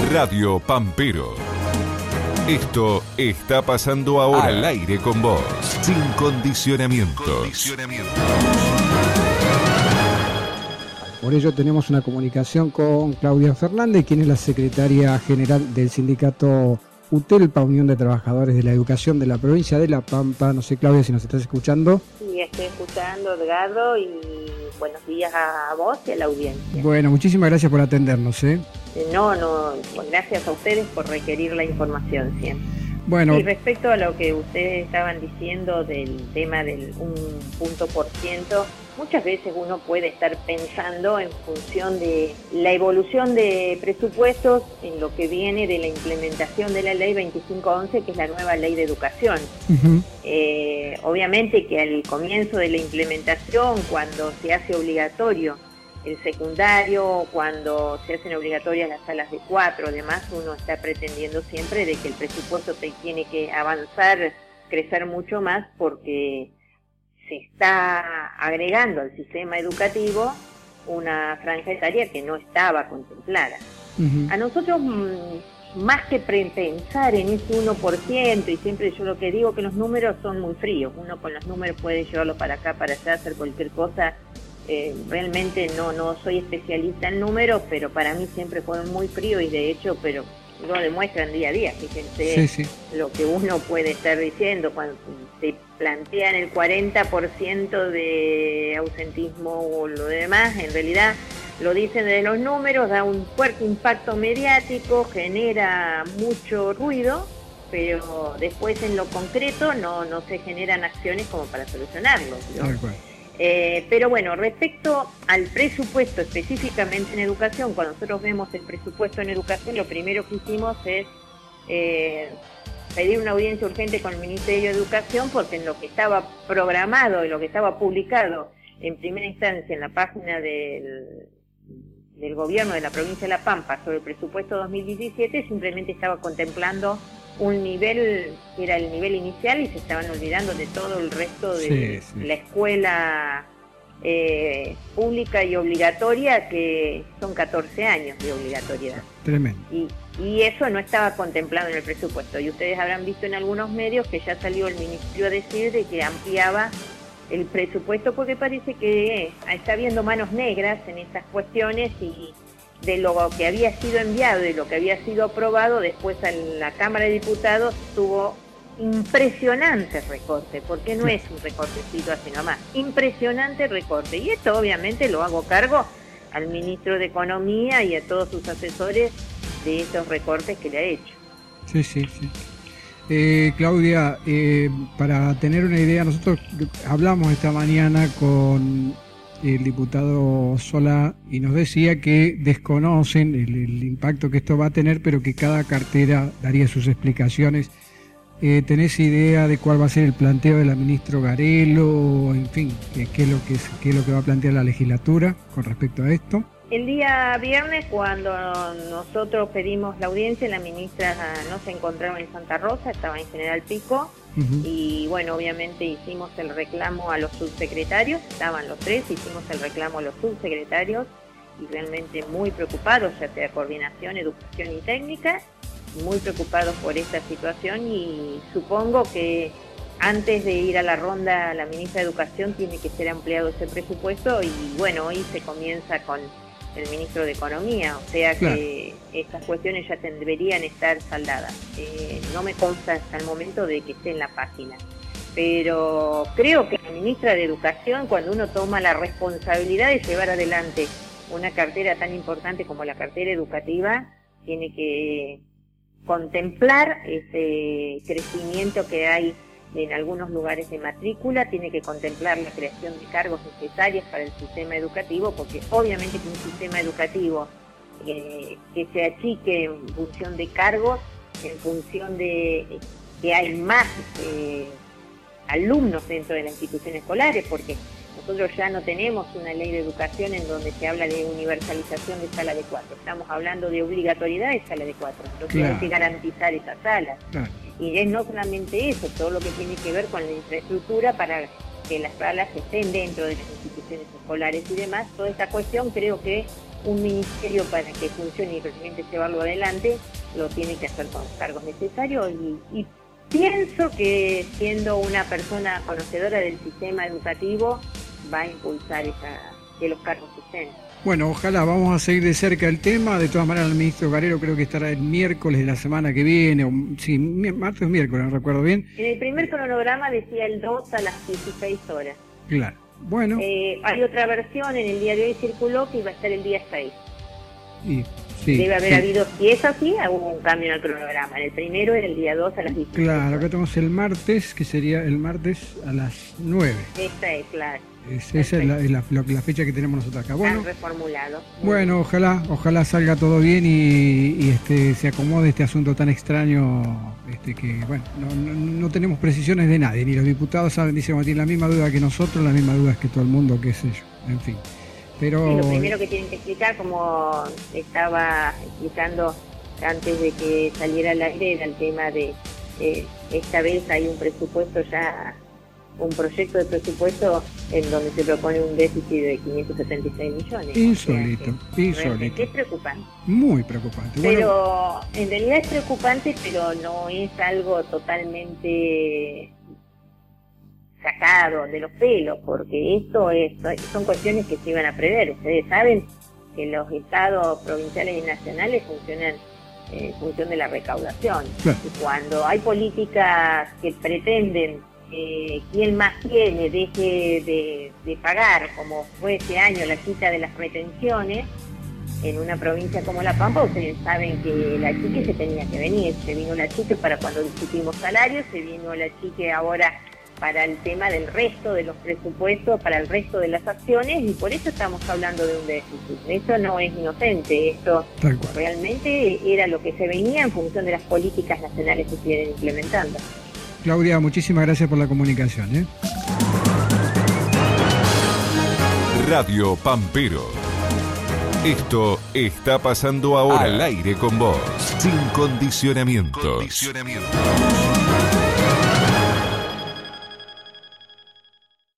Radio Pampero. Esto está pasando ahora al aire con vos, sin condicionamientos. Por ello tenemos una comunicación con Claudia Fernández, quien es la secretaria general del sindicato UTELPA, Unión de Trabajadores de la Educación de la provincia de La Pampa. No sé, Claudia, si nos estás escuchando. Sí, estoy escuchando, Edgardo, y buenos días a vos y a la audiencia. Bueno, muchísimas gracias por atendernos, No, gracias a ustedes por requerir la información siempre. Bueno. Y respecto a lo que ustedes estaban diciendo del tema del 1%, muchas veces uno puede estar pensando en función de la evolución de presupuestos en lo que viene de la implementación de la ley 2511, que es la nueva ley de educación. Uh-huh. Obviamente que al comienzo de la implementación, cuando se hace obligatorio el secundario, cuando se hacen obligatorias las salas de 4, además uno está pretendiendo siempre de que el presupuesto tiene que avanzar, crecer mucho más, porque se está agregando al sistema educativo una franja etaria que no estaba contemplada. Uh-huh. A nosotros, más que pensar en ese 1%, y siempre yo lo que digo que los números son muy fríos, uno con los números puede llevarlo para acá, para allá, hacer cualquier cosa. Realmente no soy especialista en números, pero para mí siempre fueron muy fríos, y de hecho, pero lo demuestran día a día. Fíjense, sí. Lo que uno puede estar diciendo cuando se plantean el 40% de ausentismo o lo demás, en realidad lo dicen de los números, da un fuerte impacto mediático, genera mucho ruido, pero después en lo concreto no se generan acciones como para solucionarlo, ¿no? Pero bueno, respecto al presupuesto específicamente en educación, cuando nosotros vemos el presupuesto en educación, lo primero que hicimos es pedir una audiencia urgente con el Ministerio de Educación, porque en lo que estaba programado y lo que estaba publicado en primera instancia en la página del gobierno de la provincia de La Pampa sobre el presupuesto 2017, simplemente estaba contemplando un nivel que era el nivel inicial, y se estaban olvidando de todo el resto de la escuela pública y obligatoria, que son 14 años de obligatoriedad. Tremendo. Y eso no estaba contemplado en el presupuesto, y ustedes habrán visto en algunos medios que ya salió el ministerio a decir de que ampliaba el presupuesto, porque parece que está habiendo manos negras en estas cuestiones, y de lo que había sido enviado y lo que había sido aprobado después en la Cámara de Diputados tuvo impresionante recorte, porque no es un recortecito así nomás, impresionante recorte, y esto obviamente lo hago cargo al ministro de Economía y a todos sus asesores de estos recortes que le ha hecho. Sí. Claudia, para tener una idea, nosotros hablamos esta mañana con el diputado Solá y nos decía que desconocen el impacto que esto va a tener, pero que cada cartera daría sus explicaciones. ¿Tenés idea de cuál va a ser el planteo de la ministra Garelo? En fin, ¿qué es lo que va a plantear la legislatura con respecto a esto? El día viernes, cuando nosotros pedimos la audiencia, la ministra no se encontraba en Santa Rosa, estaba en General Pico. Uh-huh. Y bueno, obviamente hicimos el reclamo a los subsecretarios, estaban los tres, hicimos el reclamo a los subsecretarios, y realmente muy preocupados, ya sea coordinación, educación y técnica, muy preocupados por esta situación, y supongo que antes de ir a la ronda la ministra de Educación tiene que ser ampliado ese presupuesto, y bueno, hoy se comienza con el ministro de Economía, o sea que estas cuestiones ya deberían estar saldadas. No me consta hasta el momento de que esté en la página, pero creo que la ministra de Educación, cuando uno toma la responsabilidad de llevar adelante una cartera tan importante como la cartera educativa, tiene que contemplar ese crecimiento que hay en algunos lugares de matrícula, tiene que contemplar la creación de cargos necesarios para el sistema educativo, porque obviamente que un sistema educativo que se achique en función de cargos, en función de que hay más alumnos dentro de las instituciones escolares, porque nosotros ya no tenemos una ley de educación en donde se habla de universalización de sala de 4, estamos hablando de obligatoriedad de sala de 4, entonces hay que garantizar esas salas. Y es no solamente eso, todo lo que tiene que ver con la infraestructura para que las salas estén dentro de las instituciones vacaciones escolares y demás. Toda esta cuestión creo que un ministerio, para que funcione y realmente llevarlo adelante, lo tiene que hacer con los cargos necesarios y pienso que, siendo una persona conocedora del sistema educativo, va a impulsar que los cargos estén. Bueno, ojalá, vamos a seguir de cerca el tema. De todas maneras, el ministro Carrero creo que estará el miércoles de la semana que viene, martes o miércoles, no recuerdo bien. En el primer cronograma decía el 2 a las 16 horas. Claro, bueno. Hay otra versión, en el día de hoy circuló que iba a estar el día 6. Sí, debe haber habido, si es así, hubo un cambio en el cronograma. En el primero era el día 2 a las 16. Claro, acá tenemos el martes, que sería el martes a las 9. Esa es, claro. Esa es la fecha que tenemos nosotros acá. Bueno, reformulado. Bueno, ojalá salga todo bien y se acomode este asunto tan extraño, que bueno, no tenemos precisiones de nadie, ni los diputados saben, dicen, tienen la misma duda que nosotros, las mismas dudas que todo el mundo, qué sé yo, en fin. Pero lo primero que tienen que explicar, como estaba explicando antes de que saliera al aire, era el tema de esta vez hay un presupuesto ya, un proyecto de presupuesto en donde se propone un déficit de 576 millones. Insólito. Es preocupante. Muy preocupante. Pero en realidad es preocupante, pero no es algo totalmente sacado de los pelos, porque son cuestiones que se iban a prever. Ustedes saben que los estados provinciales y nacionales funcionan en función de la recaudación. Claro. Y cuando hay políticas que pretenden quien más tiene deje de pagar, como fue este año la quita de las retenciones en una provincia como La Pampa, ustedes saben que la chique se tenía que venir. Se vino la chique para cuando discutimos salarios, se vino la chique ahora para el tema del resto de los presupuestos, para el resto de las acciones, y por eso estamos hablando de un déficit. Eso no es inocente, esto realmente era lo que se venía en función de las políticas nacionales que se vienen implementando. Claudia, muchísimas gracias por la comunicación. Radio Pampero. Esto está pasando ahora al aire con vos, sin condicionamiento.